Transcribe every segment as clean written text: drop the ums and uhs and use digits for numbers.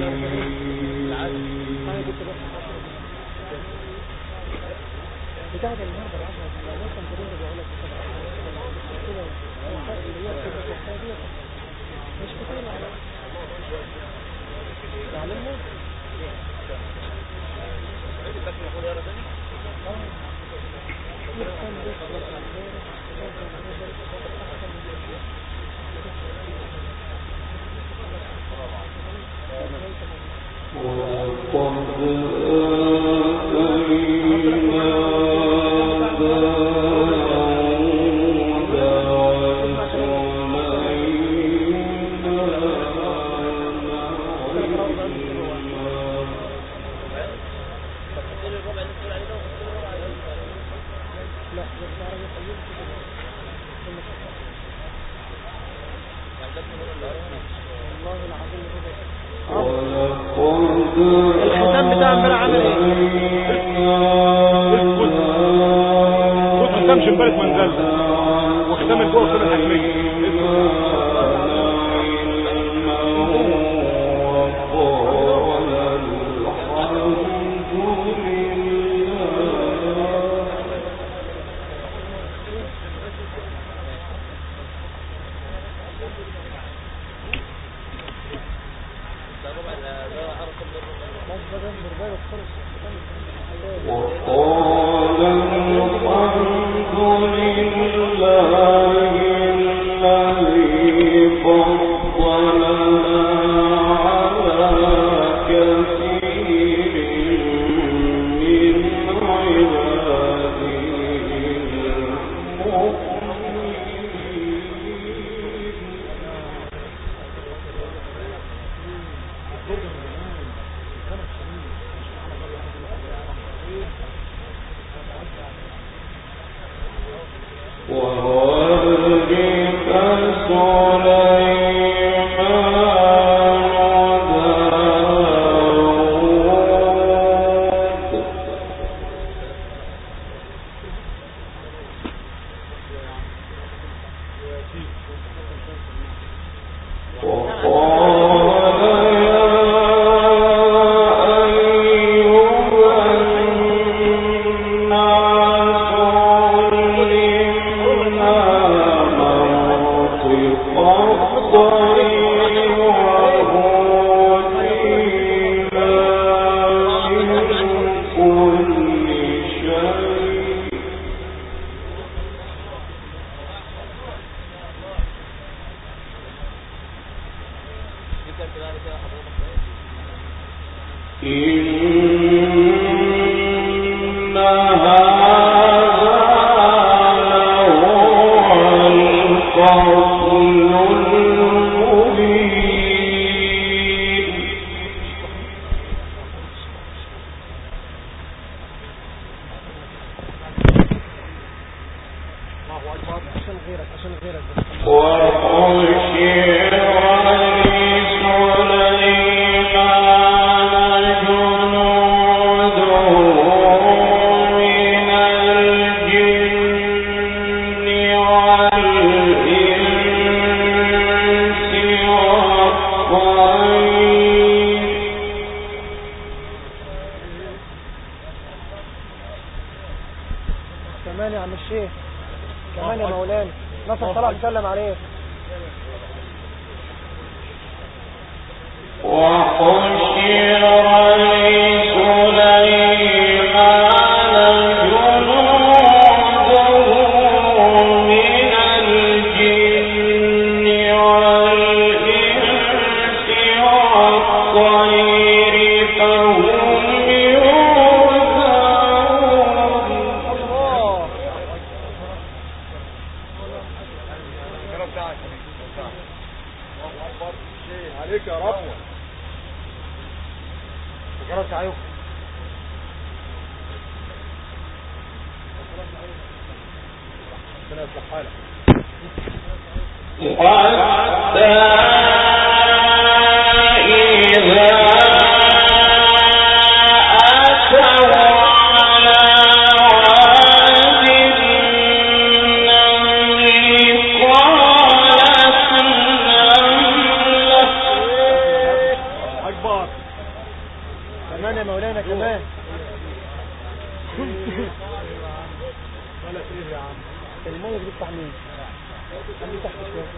بتاعت النهارده العشرة لو كان تريد بقول لك كده اللي هي كده مش كتير تعلمه الختام بتاع امبارح عمل ايه؟ اسكت ختام شمبارك منزل وختام الجوه وختام الحكميه كمان يا عم الشيخ كمان يا مولانا نصر صلاح بيسلم عليك عليك يا رب وجرت عليكم ربنا يصلح حالك أكبر كمان يا مولانا كمان. ولا ايه يا عم؟ المية دي بتاع مين؟ خليه تحت شوية.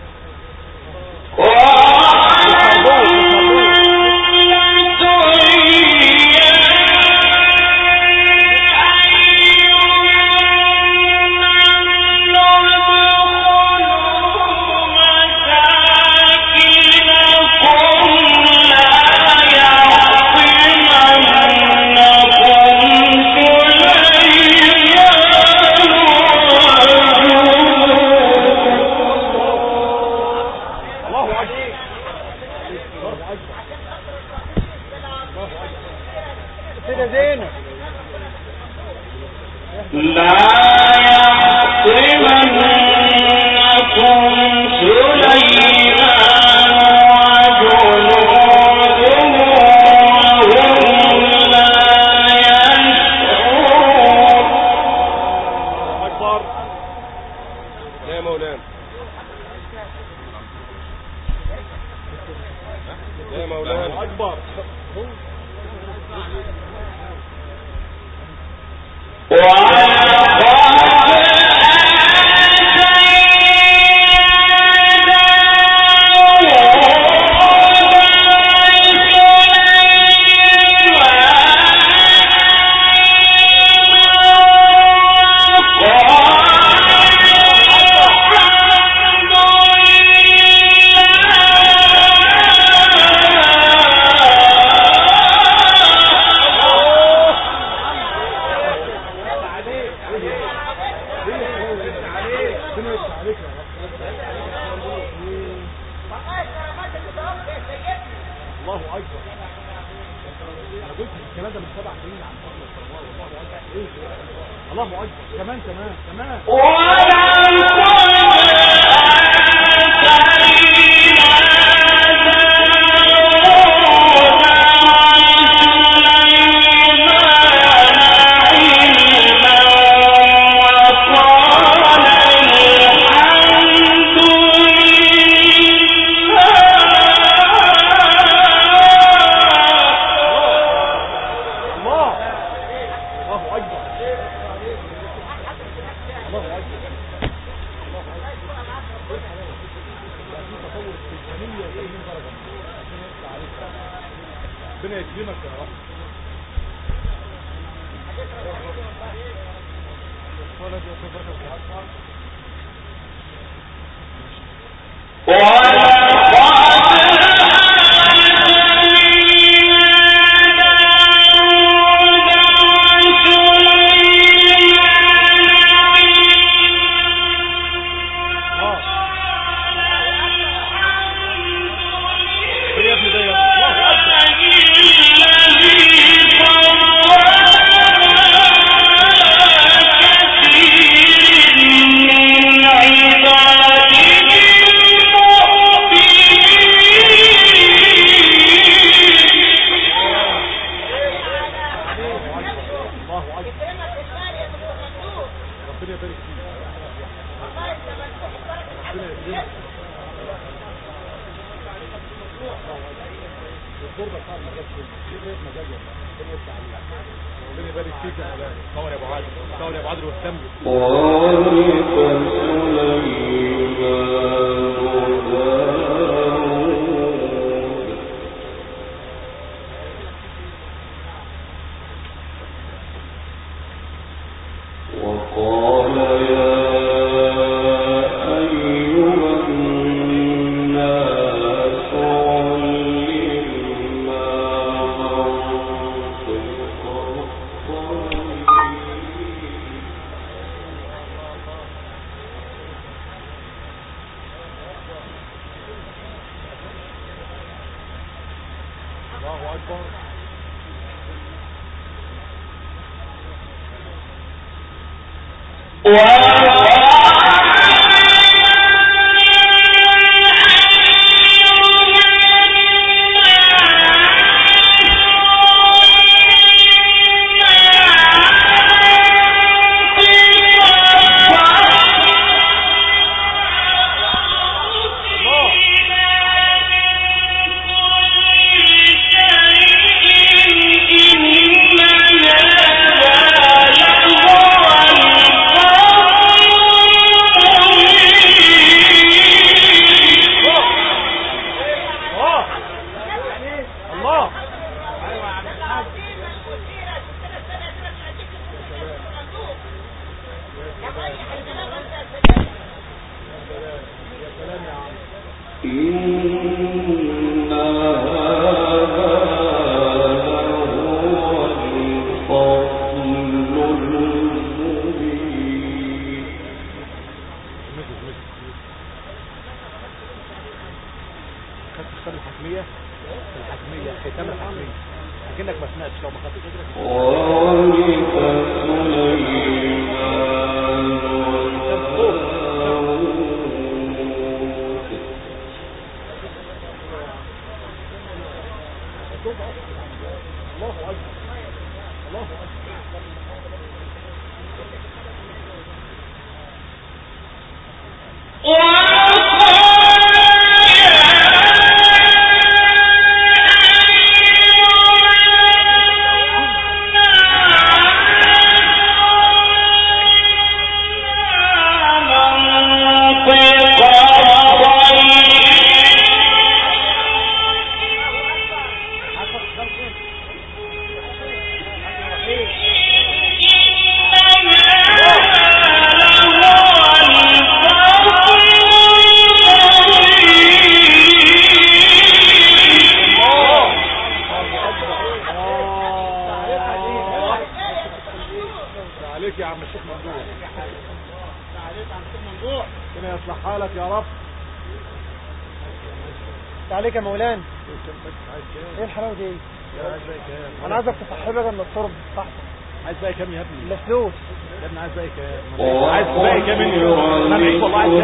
عليك يا مولانا. ايه الحلاوه دي؟ انا عايزك تصحي لي من الشرب بتاعتك. عايز باقي كام يا ابني؟ لا فلوس يا ابني. عايز باقي كام؟ عايز باقي كام انت؟ انا معيش والله. عايز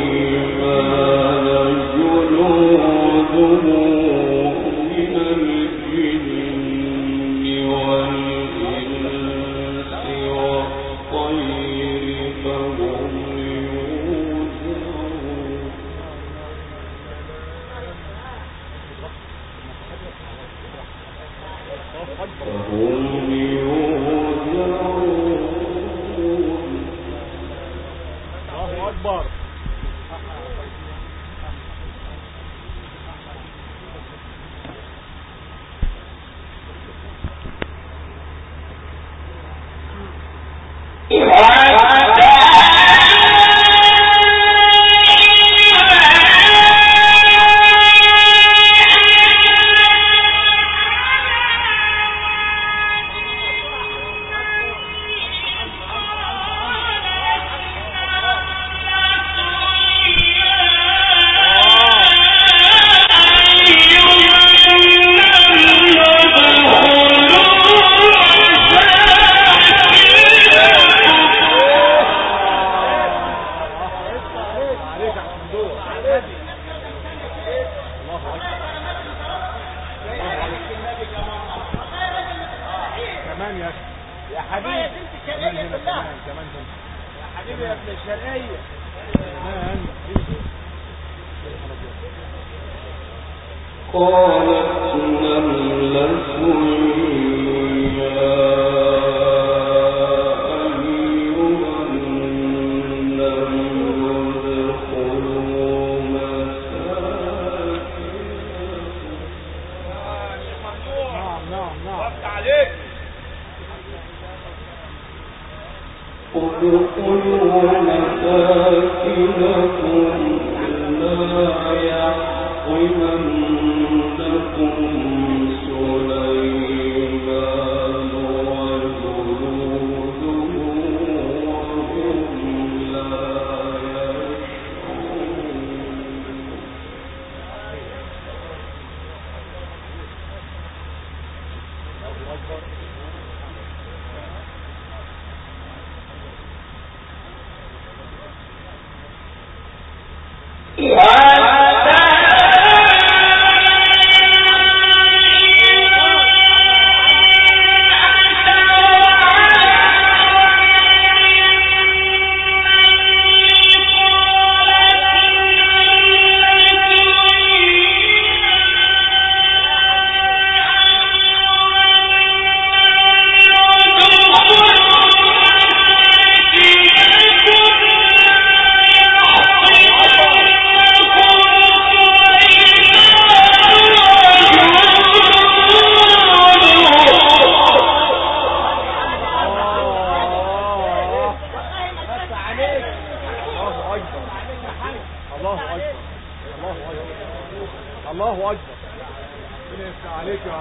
الله اكبر.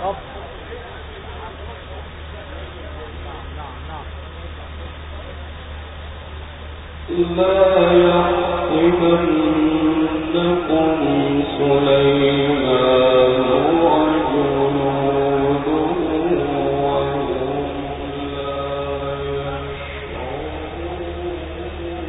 رب. لا يحسبنكم سليمان وجنوده وهم لا يشعرون.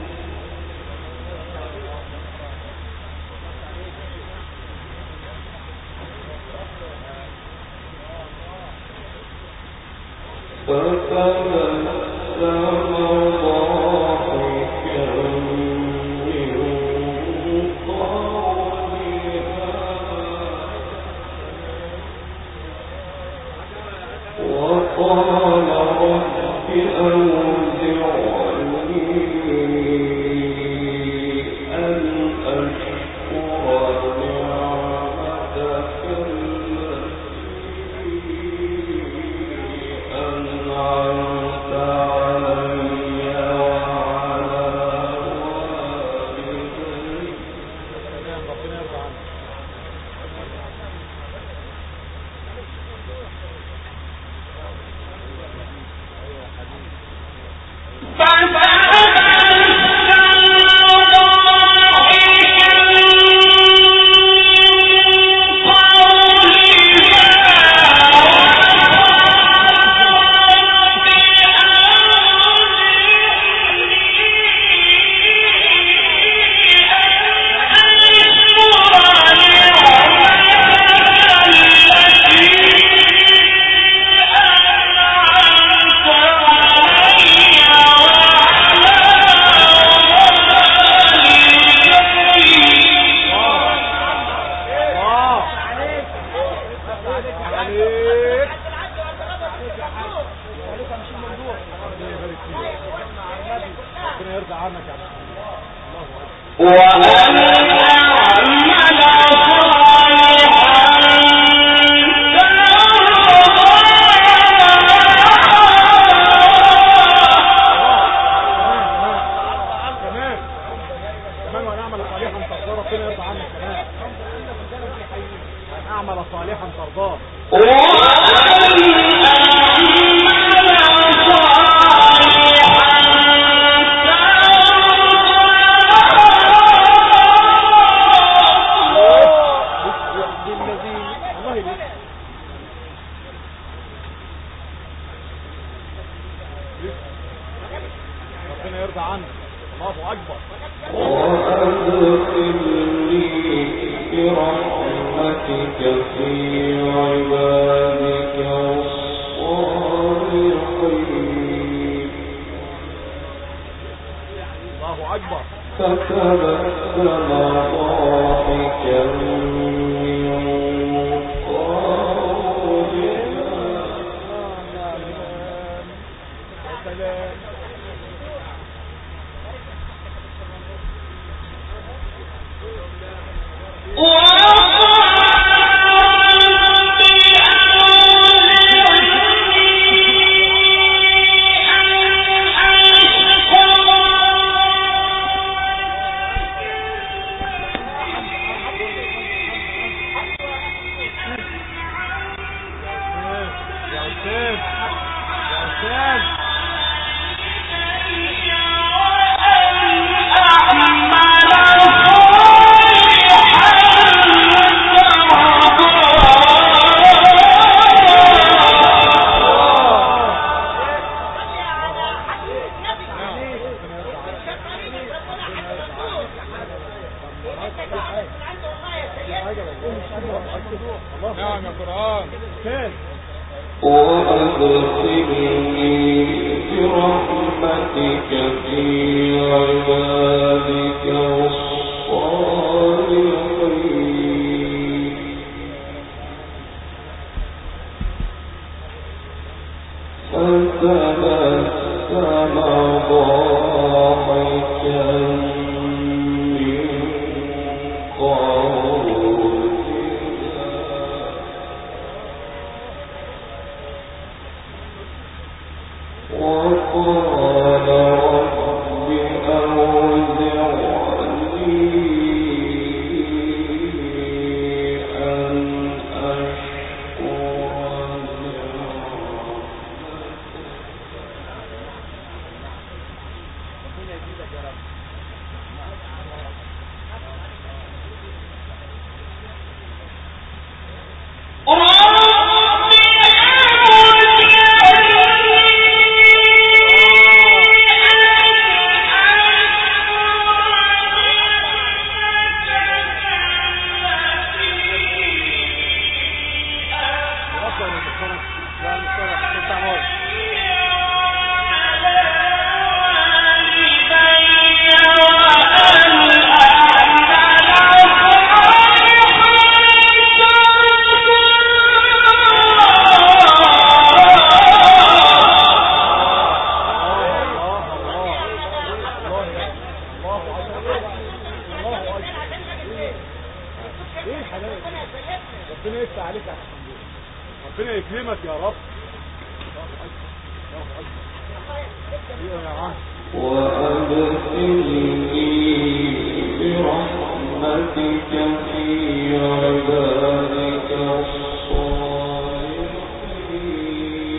يكرمك يا رب. ايوه يا عم. وأدخلني برحمتك في عبادك الصالحين.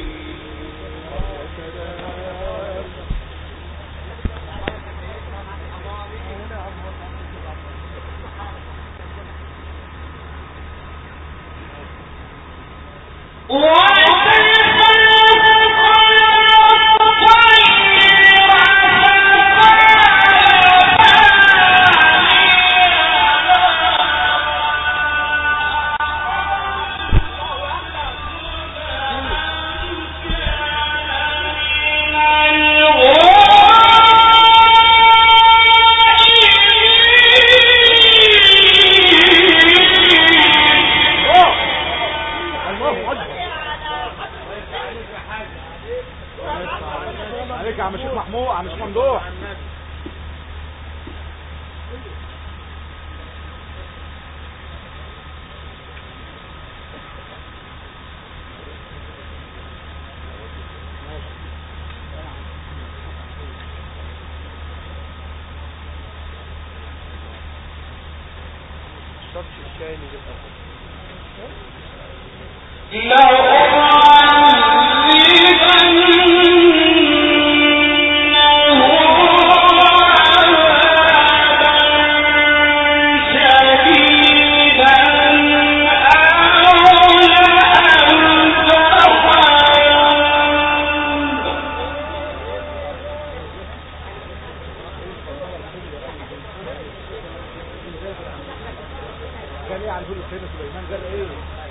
عليك يا عم شيخ محمود، عم شيخ ممدوح. قال ايه عن كل سيدنا سليمان؟ قال ايه؟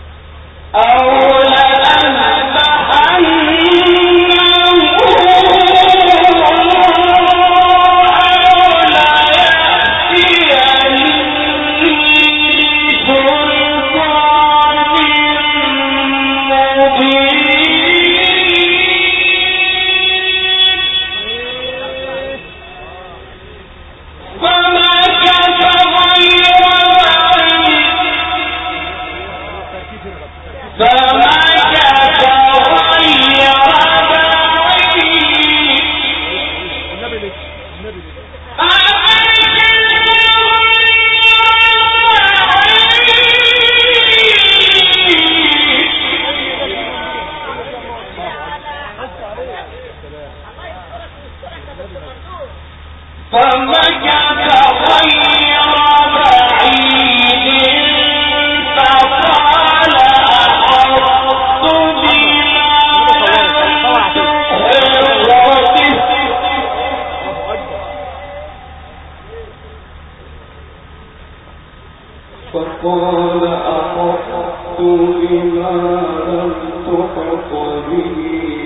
فقال أحطت بما لم تحط به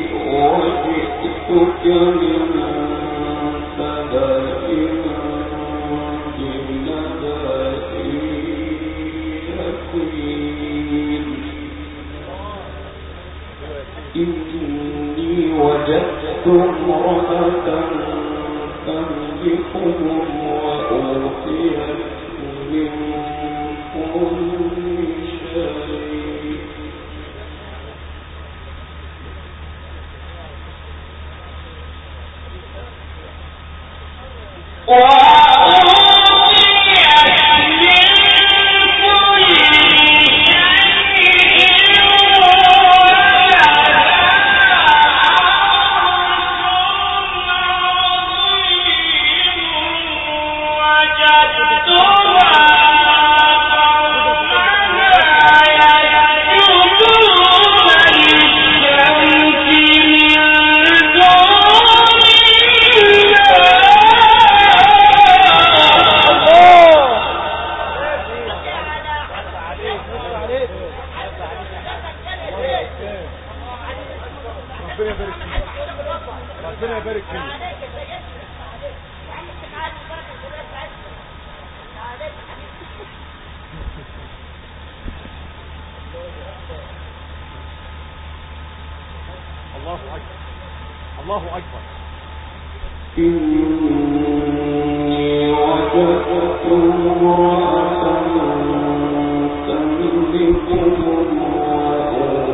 وجئتك من سبأ بنبأ يقين إني وجدت امرأة تملكهم وأوتيت من كل شيء ربنا يبارك فيك. الله أكبر، الله أكبر. إني وجدت امرأة تملكهم وأوتيت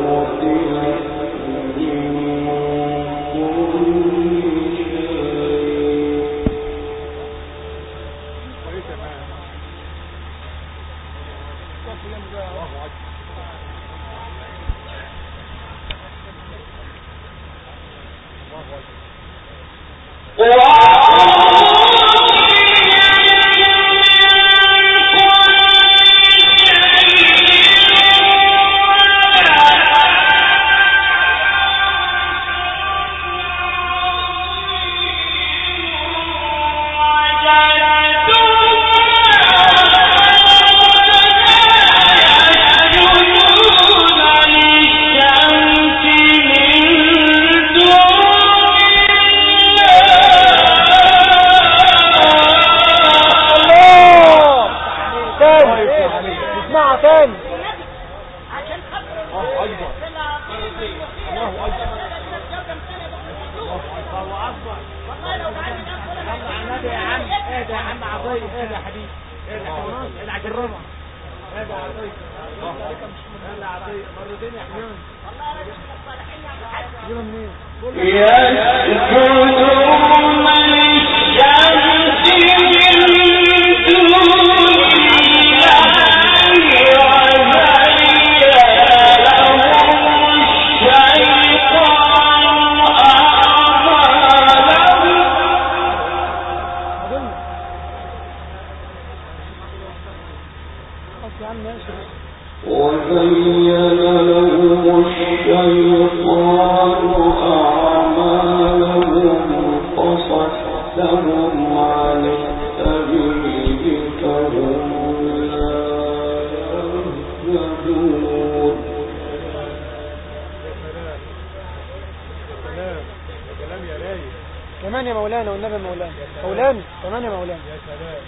كمان يا مولانا والنبي مولانا مولانا كمان يا مولانا يا سلام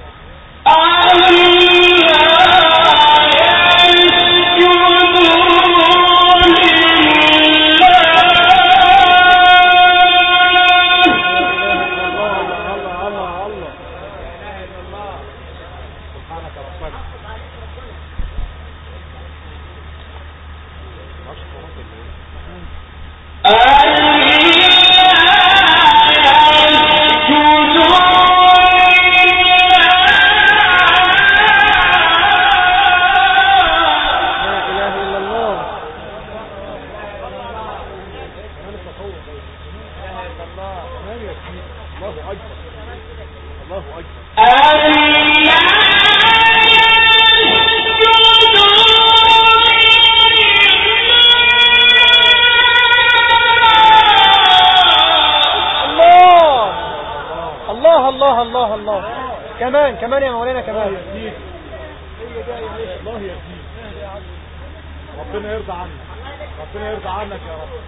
كمان يا مولانا كمان الله يهديك ربنا يرضى عنك ربنا يرضى عنك يا رب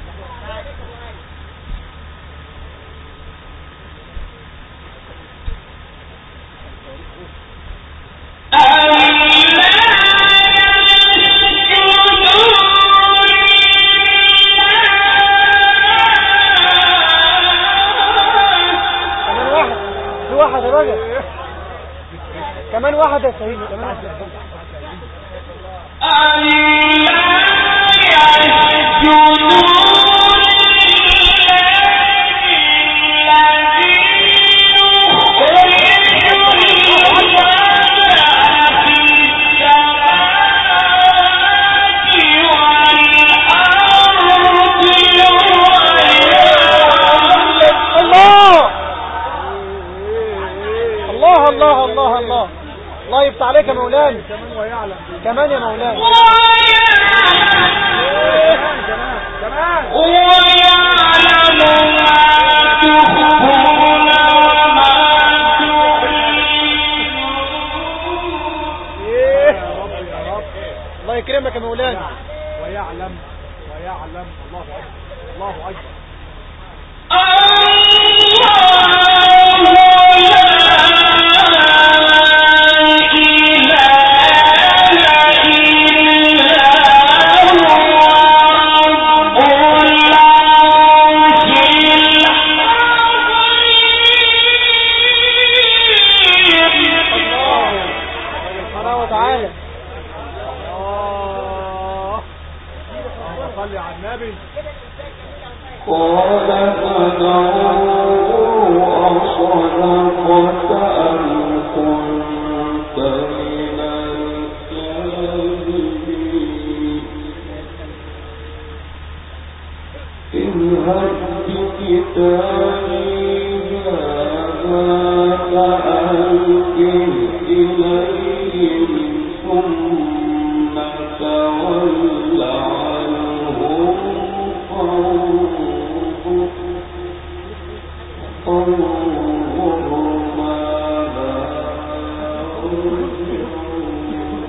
كمان واحد يا سيدي كمان واحد الله يفتح عليك يا مولانا كمان ويعلم كمان يا مولانا كمان ويعلم ما تخفون وما يا رب الله يكرمك يا مولانا ويعلم الله أكبر الله أكبر صل على النبي. قال فننظر أصدقت أم كنت من الكاذبين اذهب بكتابي هذا فألقه إليهم ثم تول عنهم فانظر ماذا يرجعون.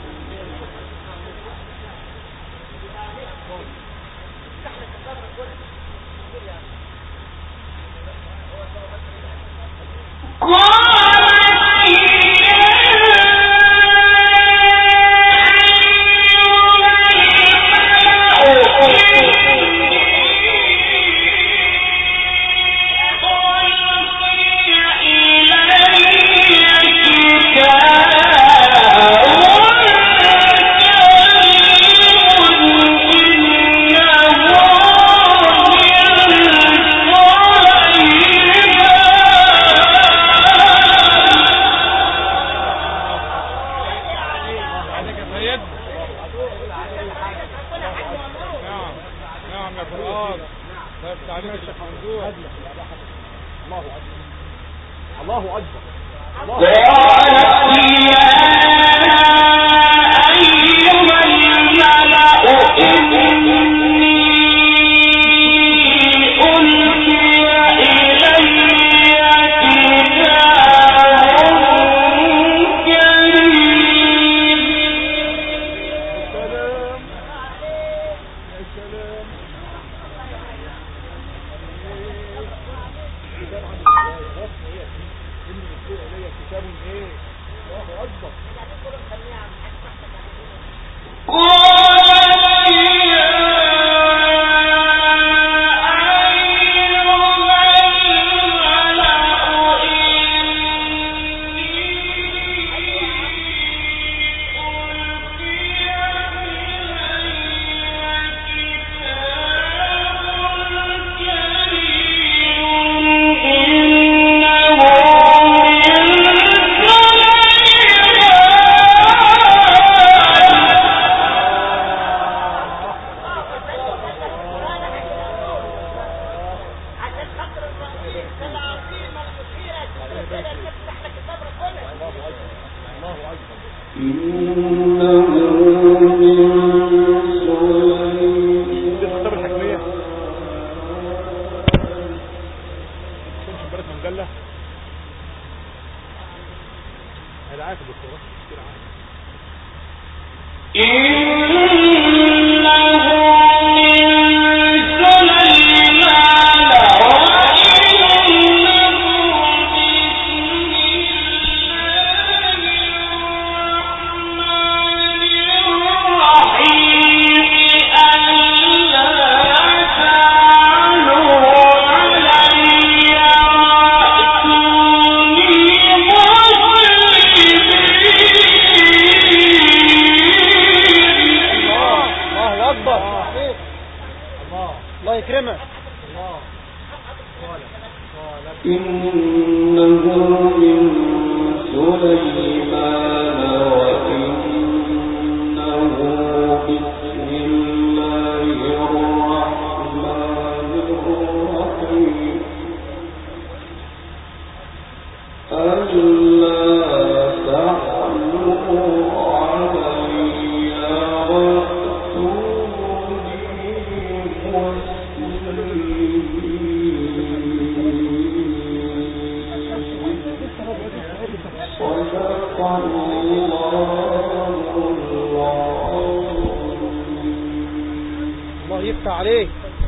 الله يفتح عليك.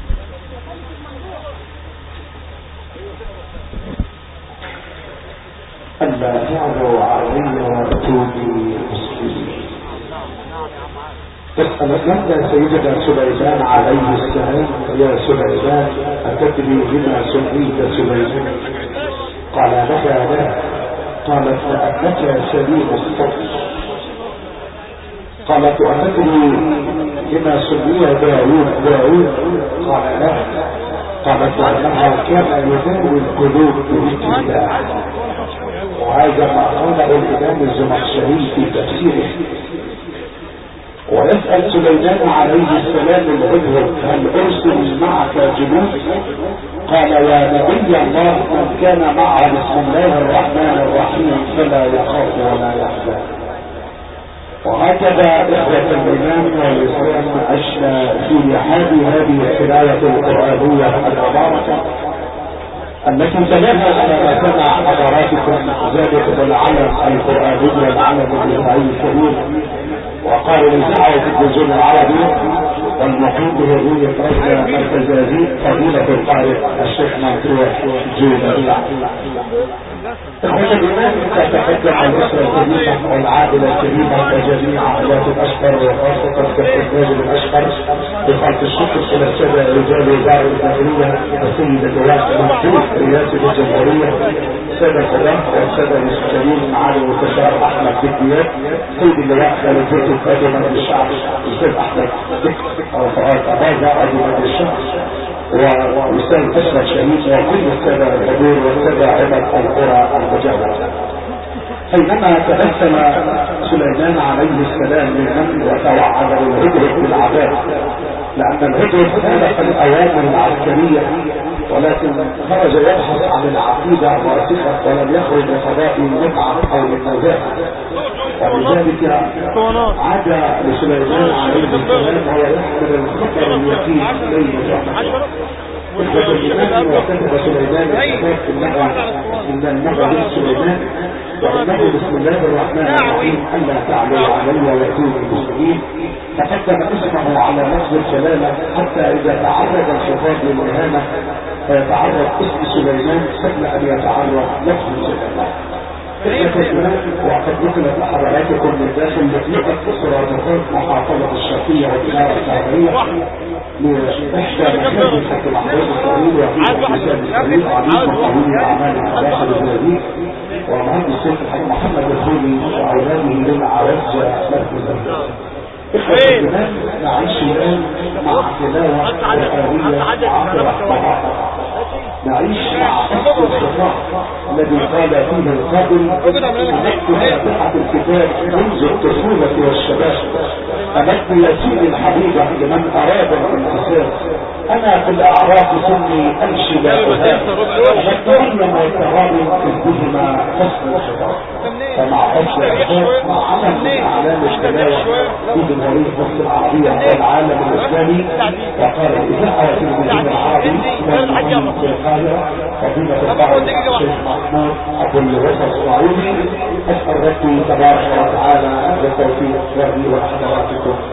أما فعل عظيم وأتوني مسلمين. لما سيدنا سليمان عليه السلام: يا سليمان أتدري بما سميت سليمان؟ قال لها لا. قالت لأنك سليم الصدر. قالت أتدري لما سمي داوود قال لا، قالت لأنها كان يداوي القلوب بذكر الله، وهذا ما قاله الإمام الزمخشري في تفسيره. ويسأل سليمان عليه السلام الهدهد هل أرسل معك جنود؟ قال يا نبي الله من كان معه بسم الله الرحمن الرحيم فلا يخاف ولا يحزن. وهكذا إخوة الإمام والإسلام عشنا في هذه الحلاوة القرآنية المباركة التي تلاها على ما سمع حضراتكم ذلك العلم القرآني العلم الإسرائيلي الكبير وقالوا نزعه في الجزء العربي والمقيم بهدوية رجل مركز زازيد فضيلة القارئ الشيخ ممدوح جيلة. إخوة الإمام تتقدم الأسرة الكريمة والعائلة الكريمة وجميع عائلات الأشقر وخاصة كالحجاج الأشقر بخلق الشكر إلى السادة رجال وزارة الداخلية السيد اللواء ممدوح رئاسة الجمهورية، السادة القضاة والسادة المستشارين معالي المستشار أحمد بكيات، سيد اللواء خالد زيت القاضي مجلس الشعب الأستاذ أحمد أو فؤاد أباظة قاضي مجلس الشعب والأستاذ أشرف شريف وكل السادة الحضور والسادة عمد القرى المجاورة. حينما تبسم سليمان عليه السلام للنمل وتوعد الهدهد بالعذاب، لأن الهدهد خالف الأوامر العسكرية ولكن خرج يبحث عن العقيدة الراسخة ولم يخرج لقضاء المتعة أو للنزاهة، ولذلك عاد لسليمان عليه السلام وهو يحمل الخطر اليقين بين رحمته. إخوة الإمام وكتب سليمان الكتاب إنه من النبي سليمان وإنه بسم الله الرحمن الرحيم ألا تعلوا علي وأتوني مسلمين، فقدم اسمه على لفظ الجلالة حتى إذا تعرض الخطاب للإهانة فيتعرض اسم سليمان قبل أن يتعرض لفظ الجلالة. وقد نقلت لحضراتكم من داخل مطلقة صرافات محافظة الشرقية والإدارة الشعبية لإحدى مكان حتى الأحداث الطويل وفي الإنسان الكريم عديد مقاومين أعمال داخل البلدية ومهندس الشيخ محمد الخولي وأولاده للعرج مركز الإمام. نعيش الآن مع تلاوة قرآنية عطرة نعيش مع أصل الصفاء الذي قال فيه القائل أمدت فاتحة الكتاب منذ الطفولة والشباب، أمدت يتيم الحبيبة لمن أراد الانتصار، أنا في الأعراف سني أمشي لا أهاب، أمدت علم والتراب بهما فصل الخطاب. فمع فصل الخطاب مع عمل من أعلام التلاوة في جمهورية مصر العربية والعالم الإسلامي وقال إذاعة التلفزيون العربي فضيلة القائد الشيخ محمود أبو الوسط السعودي. أسأل ربي تبارك وتعالى بالتوفيق لي وحضراتكم